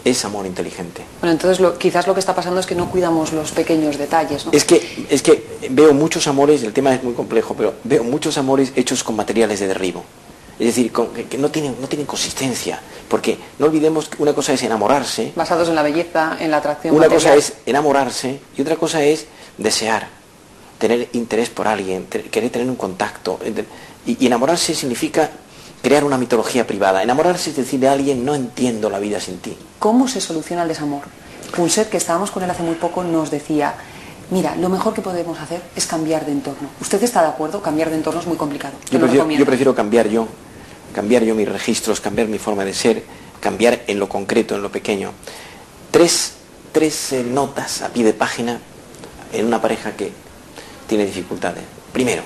es amor inteligente. Bueno, entonces quizás lo que está pasando es que no cuidamos los pequeños detalles, ¿no? Es que veo muchos amores, el tema es muy complejo, pero veo muchos amores hechos con materiales de derribo. Es decir, que no tienen consistencia, porque no olvidemos que una cosa es enamorarse. Basados en la belleza, en la atracción Una material. cosa es enamorarse y otra cosa es desear, tener interés por alguien, querer tener un contacto. Y enamorarse significa crear una mitología privada. Enamorarse es decirle a alguien, no entiendo la vida sin ti. ¿Cómo se soluciona el desamor? Punset, que estábamos con él hace muy poco, nos decía, mira, lo mejor que podemos hacer es cambiar de entorno. ¿Usted está de acuerdo? Cambiar de entorno es muy complicado. Yo prefiero cambiar mis registros, cambiar mi forma de ser, cambiar en lo concreto, en lo pequeño. Tres notas a pie de página en una pareja que tiene dificultades. Primero,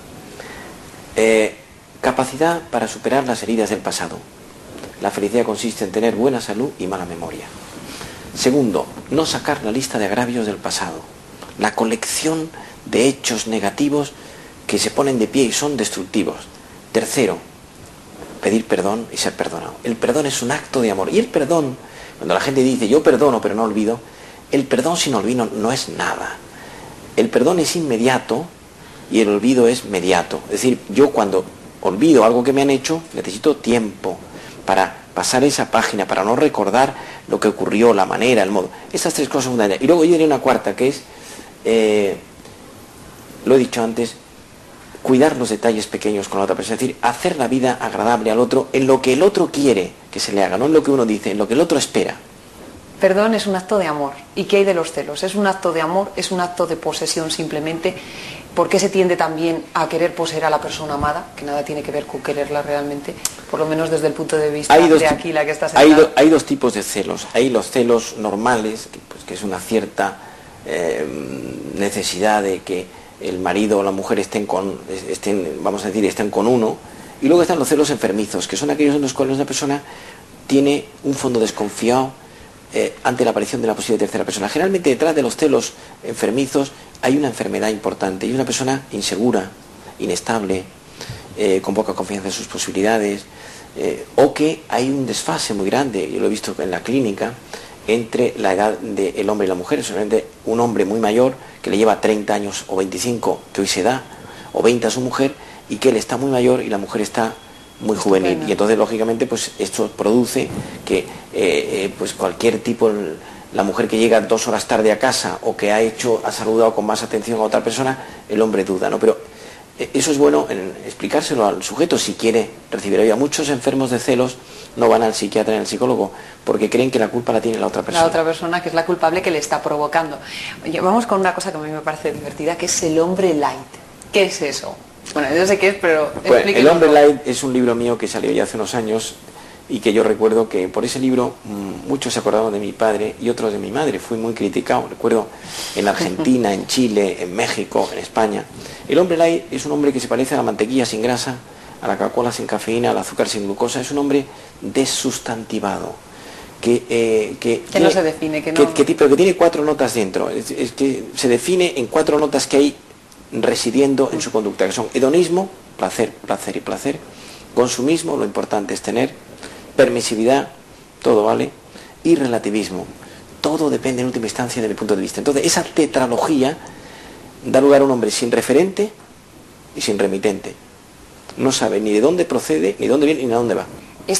capacidad para superar las heridas del pasado. La felicidad consiste en tener buena salud y mala memoria. Segundo, no sacar la lista de agravios del pasado. La colección de hechos negativos que se ponen de pie y son destructivos. Tercero, pedir perdón y ser perdonado. El perdón es un acto de amor. Y el perdón, cuando la gente dice yo perdono pero no olvido, el perdón sin olvido no es nada. El perdón es inmediato y el olvido es mediato. Es decir, yo cuando olvido algo que me han hecho, necesito tiempo para pasar esa página, para no recordar lo que ocurrió, la manera, el modo. Estas tres cosas son fundamentales. Y luego yo diría una cuarta, que es, lo he dicho antes, cuidar los detalles pequeños con la otra persona. Es decir, hacer la vida agradable al otro en lo que el otro quiere que se le haga, no en lo que uno dice, en lo que el otro espera. Perdón es un acto de amor. ¿Y qué hay de los celos? ¿Es un acto de amor? ¿Es un acto de posesión simplemente? ¿Por qué se tiende también a querer poseer a la persona amada? Que nada tiene que ver con quererla realmente, por lo menos desde el punto de vista de Aquila, que está sentada. Hay dos tipos de celos. Hay los celos normales, que es una cierta necesidad de que el marido o la mujer estén con uno. Y luego están los celos enfermizos, que son aquellos en los cuales una persona tiene un fondo desconfiado ante la aparición de la posible tercera persona. Generalmente detrás de los celos enfermizos hay una enfermedad importante y una persona insegura, inestable, con poca confianza en sus posibilidades, o que hay un desfase muy grande, yo lo he visto en la clínica, entre la edad del hombre y la mujer. Solamente un hombre muy mayor que le lleva 30 años o 25 que hoy se da, o 20 a su mujer, y que él está muy mayor y la mujer está muy juvenil. Y entonces lógicamente pues esto produce que pues cualquier tipo, la mujer que llega 2 horas tarde a casa o que ha saludado con más atención a otra persona, el hombre duda, ¿no? Pero eso es bueno en explicárselo al sujeto si quiere recibir ayuda. Muchos enfermos de celos no van al psiquiatra ni al psicólogo porque creen que la culpa la tiene la otra persona. La otra persona que es la culpable que le está provocando. Oye, vamos con una cosa que a mí me parece divertida, que es el hombre light. ¿Qué es eso? Bueno, yo sé qué es, pero explíquenos. El hombre light es un libro mío que salió ya hace unos años y que yo recuerdo que por ese libro muchos se acordaban de mi padre y otros de mi madre. Fui muy criticado, recuerdo, en Argentina, en Chile, en México, en España. El hombre light es un hombre que se parece a la mantequilla sin grasa, a la Coca-Cola sin cafeína, al azúcar sin glucosa. Es un hombre desustantivado, que no se define, pero que tiene 4 notas dentro. Es que se define en 4 notas que hay residiendo en su conducta, que son hedonismo, placer, placer y placer; consumismo, lo importante es tener; permisividad, todo vale; y relativismo, todo depende en última instancia de mi punto de vista. Entonces esa tetralogía da lugar a un hombre sin referente y sin remitente. No sabe ni de dónde procede, ni dónde viene, ni a dónde va.